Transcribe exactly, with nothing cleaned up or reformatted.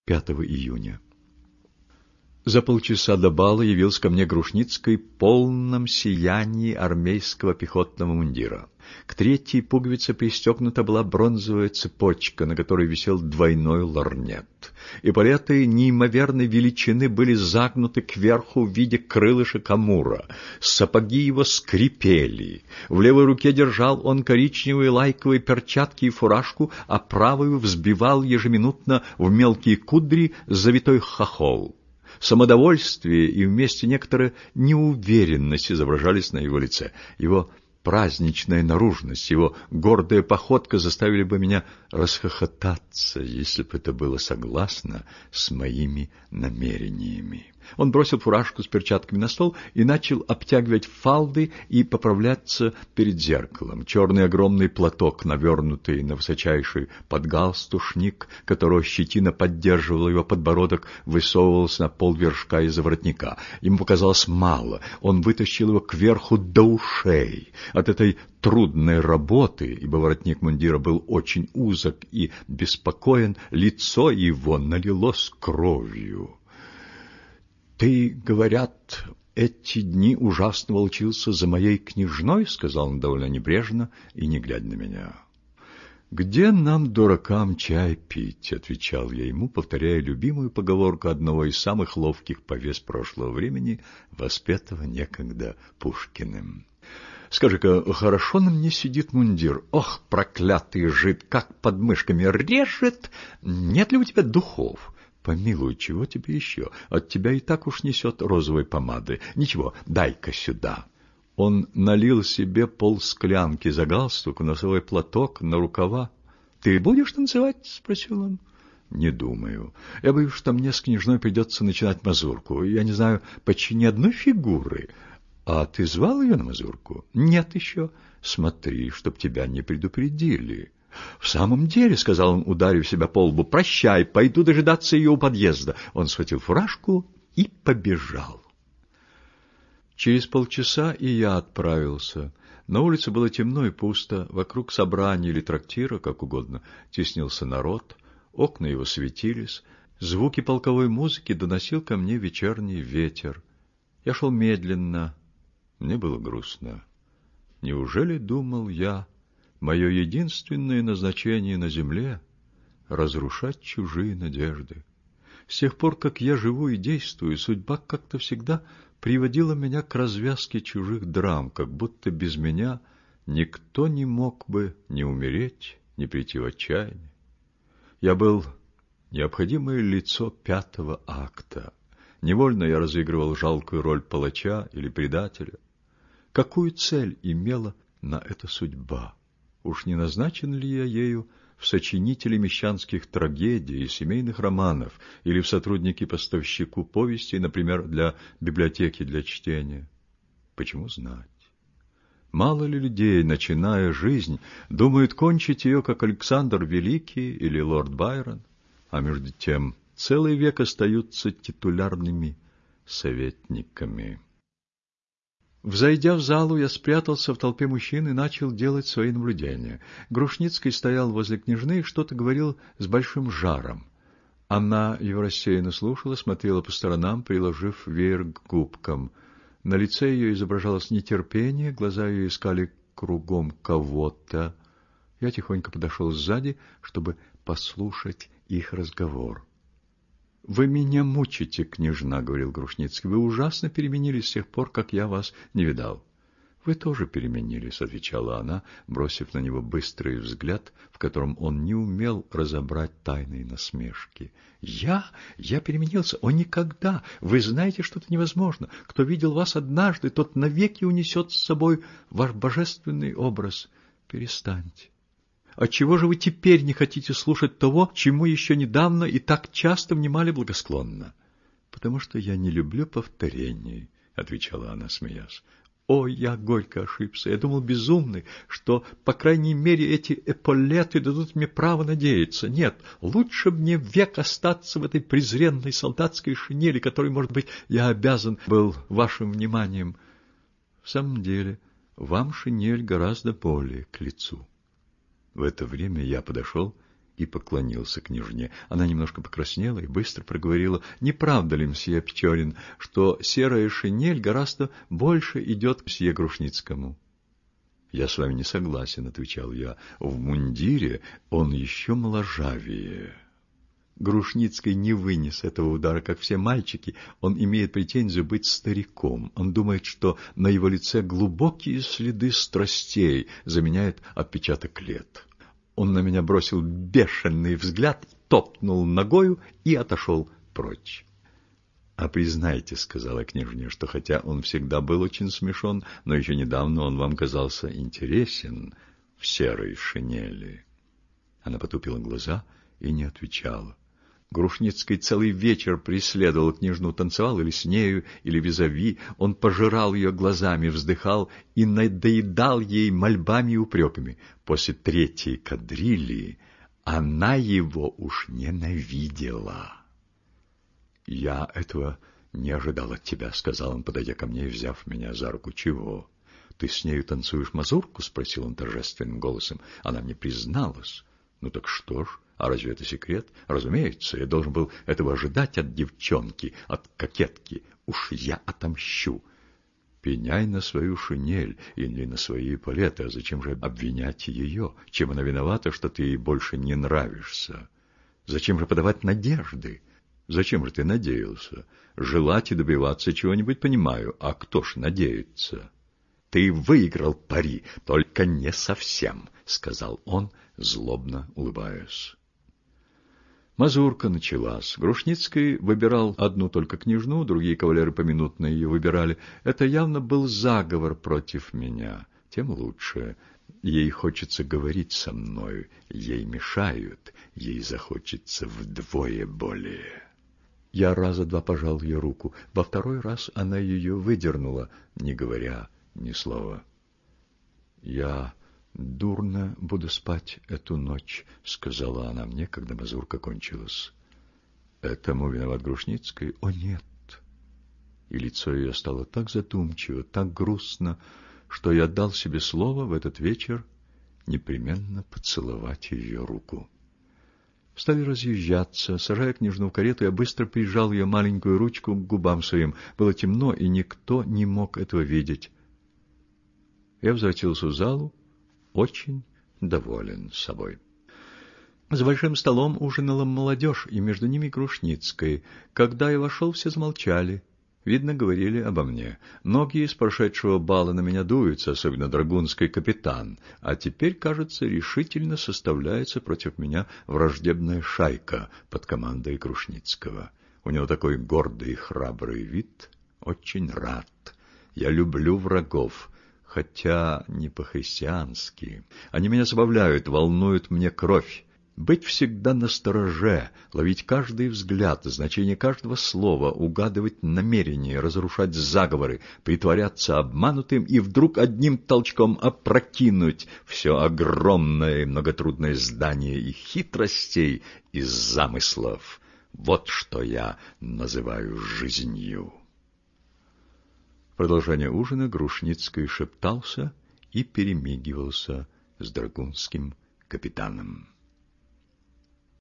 пятого июня. За полчаса до бала явился ко мне Грушницкий в полном сиянии армейского пехотного мундира. К третьей пуговице пристегнута была бронзовая цепочка, на которой висел двойной лорнет. Эполеты неимоверной величины были загнуты кверху в виде крылышек амура. Сапоги его скрипели. В левой руке держал он коричневые лайковые перчатки и фуражку, а правую взбивал ежеминутно в мелкие кудри завитой хохол. Самодовольствие и вместе некоторая неуверенность изображались на его лице. Его праздничная наружность, его гордая походка заставили бы меня расхохотаться, если бы это было согласно с моими намерениями. Он бросил фуражку с перчатками на стол и начал обтягивать фалды и поправляться перед зеркалом. Черный огромный платок, навернутый на высочайший подгалстушник, которого щетина поддерживала его подбородок, высовывался на полвершка из-за воротника. Ему показалось мало. Он вытащил его кверху до ушей. От этой трудной работы, ибо воротник мундира был очень узок и беспокоен, лицо его налилось кровью. «Ты, говорят, эти дни ужасно волчился за моей княжной?» — сказал он довольно небрежно и не глядя на меня. «Где нам, дуракам, чай пить?» — отвечал я ему, повторяя любимую поговорку одного из самых ловких повес прошлого времени, воспетого некогда Пушкиным. «Скажи-ка, хорошо на мне сидит мундир? Ох, проклятый жид, как под мышками режет! Нет ли у тебя духов?» «Помилуй, чего тебе еще? От тебя и так уж несет розовой помады. Ничего, дай-ка сюда». Он налил себе полсклянки за галстук, носовой платок, на рукава. «Ты будешь танцевать?» — спросил он. «Не думаю. Я боюсь, что мне с княжной придется начинать мазурку. Я не знаю почти ни одной фигуры. А ты звал ее на мазурку?» «Нет еще. Смотри, чтоб тебя не предупредили». «В самом деле, — сказал он, ударив себя по лбу, — прощай, пойду дожидаться ее у подъезда». Он схватил фуражку и побежал. Через полчаса и я отправился. На улице было темно и пусто, вокруг собрания или трактира, как угодно, теснился народ, окна его светились, звуки полковой музыки доносил ко мне вечерний ветер. Я шел медленно, мне было грустно. Неужели, думал я, мое единственное назначение на земле — разрушать чужие надежды? С тех пор, как я живу и действую, судьба как-то всегда приводила меня к развязке чужих драм, как будто без меня никто не мог бы ни умереть, ни прийти в отчаяние. Я был необходимое лицо пятого акта. Невольно я разыгрывал жалкую роль палача или предателя. Какую цель имела на это судьба? Уж не назначен ли я ею в сочинители мещанских трагедий и семейных романов или в сотрудники-поставщику повестей, например, для библиотеки для чтения? Почему знать? Мало ли людей, начиная жизнь, думают кончить ее, как Александр Великий или лорд Байрон, а между тем целый век остаются титулярными советниками. Взойдя в залу, я спрятался в толпе мужчин и начал делать свои наблюдения. Грушницкий стоял возле княжны и что-то говорил с большим жаром. Она его рассеянно слушала, смотрела по сторонам, приложив веер к губкам. На лице ее изображалось нетерпение, глаза ее искали кругом кого-то. Я тихонько подошел сзади, чтобы послушать их разговор. — Вы меня мучите, княжна, — говорил Грушницкий. — Вы ужасно переменились с тех пор, как я вас не видал. — Вы тоже переменились, — отвечала она, бросив на него быстрый взгляд, в котором он не умел разобрать тайные насмешки. — Я? Я переменился? О, никогда! Вы знаете, что это невозможно. Кто видел вас однажды, тот навеки унесет с собой ваш божественный образ. Перестаньте. Отчего же вы теперь не хотите слушать того, чему еще недавно и так часто внимали благосклонно? — Потому что я не люблю повторений, — отвечала она, смеясь. — О, я горько ошибся. Я думал, безумный, что, по крайней мере, эти эполеты дадут мне право надеяться. Нет, лучше мне век остаться в этой презренной солдатской шинели, которой, может быть, я обязан был вашим вниманием. В самом деле, вам шинель гораздо более к лицу. В это время я подошел и поклонился княжне. Она немножко покраснела и быстро проговорила: «Не правда ли, мсье Печорин, что серая шинель гораздо больше идет к мсье Грушницкому?» «Я с вами не согласен», — отвечал я. «В мундире он еще моложавее». Грушницкий не вынес этого удара, как все мальчики. Он имеет претензию быть стариком. Он думает, что на его лице глубокие следы страстей заменяет отпечаток лет. Он на меня бросил бешеный взгляд, топнул ногою и отошел прочь. «А признайте, — сказала княжне, — что хотя он всегда был очень смешон, но еще недавно он вам казался интересен в серой шинели». Она потупила глаза и не отвечала. Грушницкий целый вечер преследовал княжну, танцевал или с нею, или визави. Он пожирал ее глазами, вздыхал и надоедал ей мольбами и упреками. После третьей кадрили она его уж ненавидела. «Я этого не ожидал от тебя», — сказал он, подойдя ко мне и взяв меня за руку. «Чего? Ты с нею танцуешь мазурку?» — спросил он торжественным голосом. Она мне призналась. «Ну так что ж? А разве это секрет? Разумеется, я должен был этого ожидать от девчонки, от кокетки. Уж я отомщу». «Пеняй на свою шинель или на свои эполеты, а зачем же обвинять ее? Чем она виновата, что ты ей больше не нравишься? Зачем же подавать надежды? Зачем же ты надеялся? Желать и добиваться чего-нибудь понимаю, а кто ж надеется?» «Ты выиграл пари, только не совсем», — сказал он, злобно улыбаясь. Мазурка началась. Грушницкий выбирал одну только княжну, другие кавалеры поминутно ее выбирали. Это явно был заговор против меня. Тем лучше. Ей хочется говорить со мною, ей мешают, ей захочется вдвое более. Я раза два пожал ее руку. Во второй раз она ее выдернула, не говоря ни слова. «Я дурно буду спать эту ночь», — сказала она мне, когда мазурка кончилась. «Этому виноват Грушницкий?» «О, нет!» И лицо ее стало так задумчиво, так грустно, что я дал себе слово в этот вечер непременно поцеловать ее руку. Стали разъезжаться. Сажая княжну в карету, я быстро прижал ее маленькую ручку к губам своим. Было темно, и никто не мог этого видеть. Я возвратился в залу, очень доволен собой. За большим столом ужинала молодежь, и между ними Грушницкой. Когда я вошел, все замолчали. Видно, говорили обо мне. Многие из прошедшего бала на меня дуются, особенно драгунский капитан. А теперь, кажется, решительно составляется против меня враждебная шайка под командой Грушницкого. У него такой гордый и храбрый вид. Очень рад. Я люблю врагов, хотя не по-христиански. Они меня забавляют, волнуют мне кровь. Быть всегда настороже, ловить каждый взгляд, значение каждого слова, угадывать намерения, разрушать заговоры, притворяться обманутым и вдруг одним толчком опрокинуть все огромное и многотрудное здание их хитростей и замыслов. Вот что я называю жизнью. В продолжение ужина Грушницкий шептался и перемигивался с драгунским капитаном.